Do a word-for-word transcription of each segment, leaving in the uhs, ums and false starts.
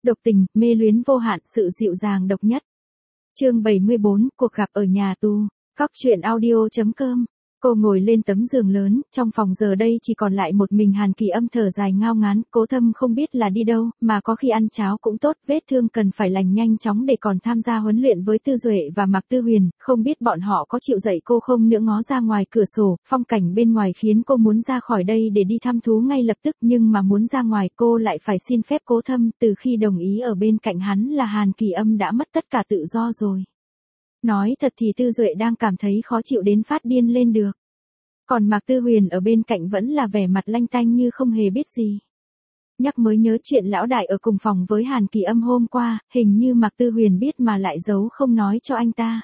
độc tình, mê luyến vô hạn, sự dịu dàng độc nhất. Chương bảy mươi bốn, cuộc gặp ở nhà tù. Cóc truyện audio chấm com. Cô ngồi lên tấm giường lớn, trong phòng giờ đây chỉ còn lại một mình Hàn Kỳ Âm thở dài ngao ngán, Cố Thâm không biết là đi đâu, mà có khi ăn cháo cũng tốt, vết thương cần phải lành nhanh chóng để còn tham gia huấn luyện với Tư Duệ và Mạc Tư Huyền, không biết bọn họ có chịu dạy cô không nữa. Ngó ra ngoài cửa sổ, phong cảnh bên ngoài khiến cô muốn ra khỏi đây để đi thăm thú ngay lập tức, nhưng mà muốn ra ngoài cô lại phải xin phép Cố Thâm. Từ khi đồng ý ở bên cạnh hắn là Hàn Kỳ Âm đã mất tất cả tự do rồi. Nói thật thì Tư Duệ đang cảm thấy khó chịu đến phát điên lên được. Còn Mạc Tư Huyền ở bên cạnh vẫn là vẻ mặt lanh tanh như không hề biết gì. Nhắc mới nhớ chuyện lão đại ở cùng phòng với Hàn Kỳ Âm hôm qua, hình như Mạc Tư Huyền biết mà lại giấu không nói cho anh ta.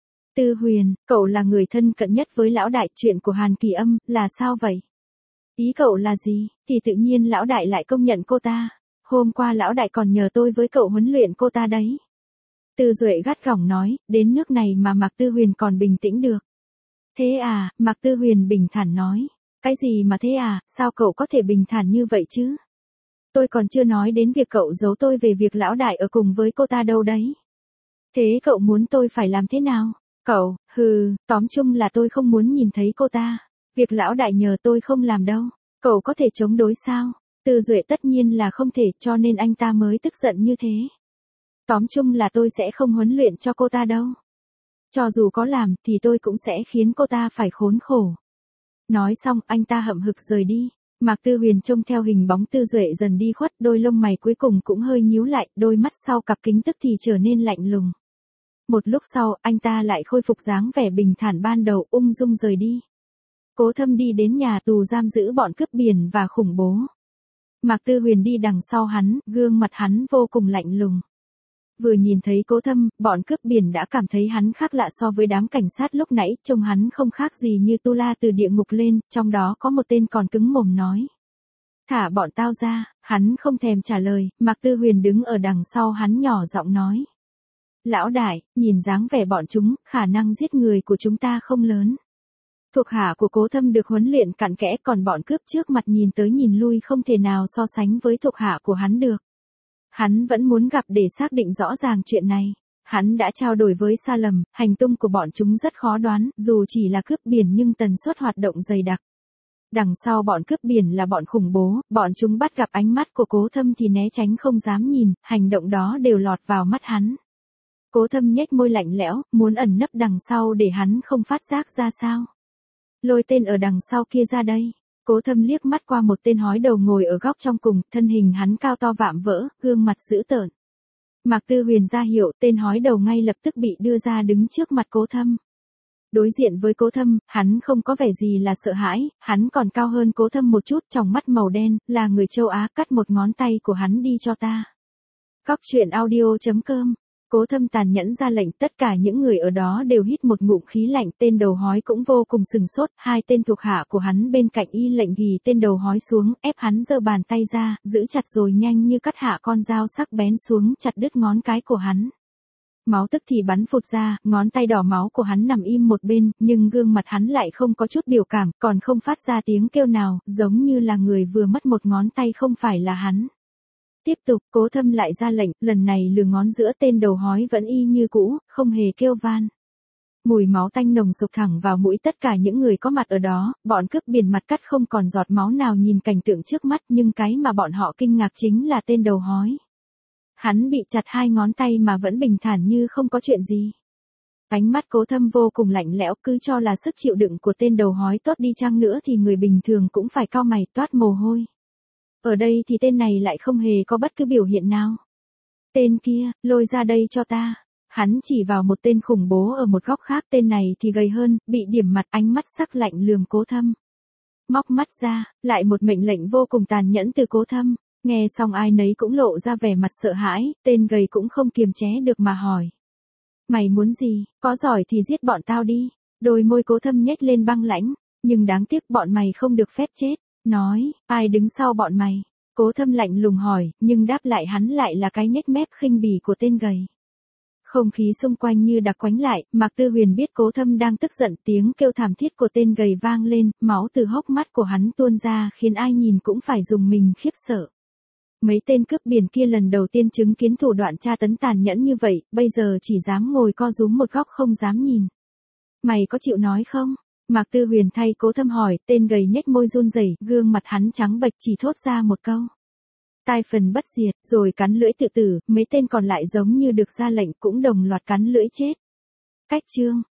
Tư Huyền, cậu là người thân cận nhất với lão đại, chuyện của Hàn Kỳ Âm, là sao vậy? Ý cậu là gì? Thì tự nhiên lão đại lại công nhận cô ta. Hôm qua lão đại còn nhờ tôi với cậu huấn luyện cô ta đấy. Tư Duệ gắt gỏng nói, đến nước này mà Mạc Tư Huyền còn bình tĩnh được. Thế à, Mạc Tư Huyền bình thản nói. Cái gì mà thế à, sao cậu có thể bình thản như vậy chứ? Tôi còn chưa nói đến việc cậu giấu tôi về việc lão đại ở cùng với cô ta đâu đấy. Thế cậu muốn tôi phải làm thế nào? Cậu, hừ, tóm chung là tôi không muốn nhìn thấy cô ta. Việc lão đại nhờ tôi không làm đâu. Cậu có thể chống đối sao? Tư Duệ tất nhiên là không thể, cho nên anh ta mới tức giận như thế. Tóm chung là tôi sẽ không huấn luyện cho cô ta đâu. Cho dù có làm thì tôi cũng sẽ khiến cô ta phải khốn khổ. Nói xong anh ta hậm hực rời đi. Mạc Tư Huyền trông theo hình bóng Tư Duệ dần đi khuất, đôi lông mày cuối cùng cũng hơi nhíu lại, đôi mắt sau cặp kính tức thì trở nên lạnh lùng. Một lúc sau anh ta lại khôi phục dáng vẻ bình thản ban đầu, ung dung rời đi. Cố Thâm đi đến nhà tù giam giữ bọn cướp biển và khủng bố. Mạc Tư Huyền đi đằng sau hắn, gương mặt hắn vô cùng lạnh lùng. Vừa nhìn thấy Cố Thâm, bọn cướp biển đã cảm thấy hắn khác lạ so với đám cảnh sát lúc nãy, trông hắn không khác gì như tu la từ địa ngục lên, trong đó có một tên còn cứng mồm nói. Thả bọn tao ra, hắn không thèm trả lời, Mạc Tư Huyền đứng ở đằng sau hắn nhỏ giọng nói. Lão đại, nhìn dáng vẻ bọn chúng, khả năng giết người của chúng ta không lớn. Thuộc hạ của Cố Thâm được huấn luyện cặn kẽ, còn bọn cướp trước mặt nhìn tới nhìn lui không thể nào so sánh với thuộc hạ của hắn được. Hắn vẫn muốn gặp để xác định rõ ràng chuyện này. Hắn đã trao đổi với Sa Lầm, hành tung của bọn chúng rất khó đoán, dù chỉ là cướp biển nhưng tần suất hoạt động dày đặc. Đằng sau bọn cướp biển là bọn khủng bố, bọn chúng bắt gặp ánh mắt của Cố Thâm thì né tránh không dám nhìn, hành động đó đều lọt vào mắt hắn. Cố Thâm nhếch môi lạnh lẽo, muốn ẩn nấp đằng sau để hắn không phát giác ra sao. Lôi tên ở đằng sau kia ra đây. Cố Thâm liếc mắt qua một tên hói đầu ngồi ở góc trong cùng, thân hình hắn cao to vạm vỡ, gương mặt dữ tợn. Mạc Tư Huyền ra hiệu, tên hói đầu ngay lập tức bị đưa ra đứng trước mặt Cố Thâm. Đối diện với Cố Thâm, hắn không có vẻ gì là sợ hãi, hắn còn cao hơn Cố Thâm một chút, tròng mắt màu đen, là người châu Á, cắt một ngón tay của hắn đi cho ta. Cóc truyện audio chấm com. Cố Thâm tàn nhẫn ra lệnh, tất cả những người ở đó đều hít một ngụm khí lạnh, tên đầu hói cũng vô cùng sừng sốt, hai tên thuộc hạ của hắn bên cạnh y lệnh ghi tên đầu hói xuống, ép hắn giơ bàn tay ra, giữ chặt rồi nhanh như cắt hạ con dao sắc bén xuống, chặt đứt ngón cái của hắn. Máu tức thì bắn phụt ra, ngón tay đỏ máu của hắn nằm im một bên, nhưng gương mặt hắn lại không có chút biểu cảm, còn không phát ra tiếng kêu nào, giống như là người vừa mất một ngón tay không phải là hắn. Tiếp tục, Cố Thâm lại ra lệnh, lần này lừa ngón giữa, tên đầu hói vẫn y như cũ, không hề kêu van. Mùi máu tanh nồng sộc thẳng vào mũi tất cả những người có mặt ở đó, bọn cướp biển mặt cắt không còn giọt máu nào nhìn cảnh tượng trước mắt, nhưng cái mà bọn họ kinh ngạc chính là tên đầu hói. Hắn bị chặt hai ngón tay mà vẫn bình thản như không có chuyện gì. Ánh mắt Cố Thâm vô cùng lạnh lẽo, cứ cho là sức chịu đựng của tên đầu hói tốt đi chăng nữa thì người bình thường cũng phải cau mày toát mồ hôi. Ở đây thì tên này lại không hề có bất cứ biểu hiện nào. Tên kia, lôi ra đây cho ta. Hắn chỉ vào một tên khủng bố ở một góc khác, tên này thì gầy hơn, bị điểm mặt, ánh mắt sắc lạnh lườm Cố Thâm. Móc mắt ra, lại một mệnh lệnh vô cùng tàn nhẫn từ Cố Thâm. Nghe xong ai nấy cũng lộ ra vẻ mặt sợ hãi, tên gầy cũng không kiềm chế được mà hỏi. Mày muốn gì, có giỏi thì giết bọn tao đi. Đôi môi Cố Thâm nhếch lên băng lãnh, nhưng đáng tiếc bọn mày không được phép chết. Nói, ai đứng sau bọn mày? Cố Thâm lạnh lùng hỏi, nhưng đáp lại hắn lại là cái nhếch mép khinh bỉ của tên gầy. Không khí xung quanh như đặc quánh lại, Mạc Tư Huyền biết Cố Thâm đang tức giận, tiếng kêu thảm thiết của tên gầy vang lên, máu từ hốc mắt của hắn tuôn ra khiến ai nhìn cũng phải dùng mình khiếp sợ. Mấy tên cướp biển kia lần đầu tiên chứng kiến thủ đoạn tra tấn tàn nhẫn như vậy, bây giờ chỉ dám ngồi co rúm một góc không dám nhìn. Mày có chịu nói không? Mạc Tư Huyền thay Cố Thâm hỏi, tên gầy nhếch môi run rẩy, gương mặt hắn trắng bệch chỉ thốt ra một câu. Tai phần bất diệt, rồi cắn lưỡi tự tử, mấy tên còn lại giống như được ra lệnh cũng đồng loạt cắn lưỡi chết. Cách chương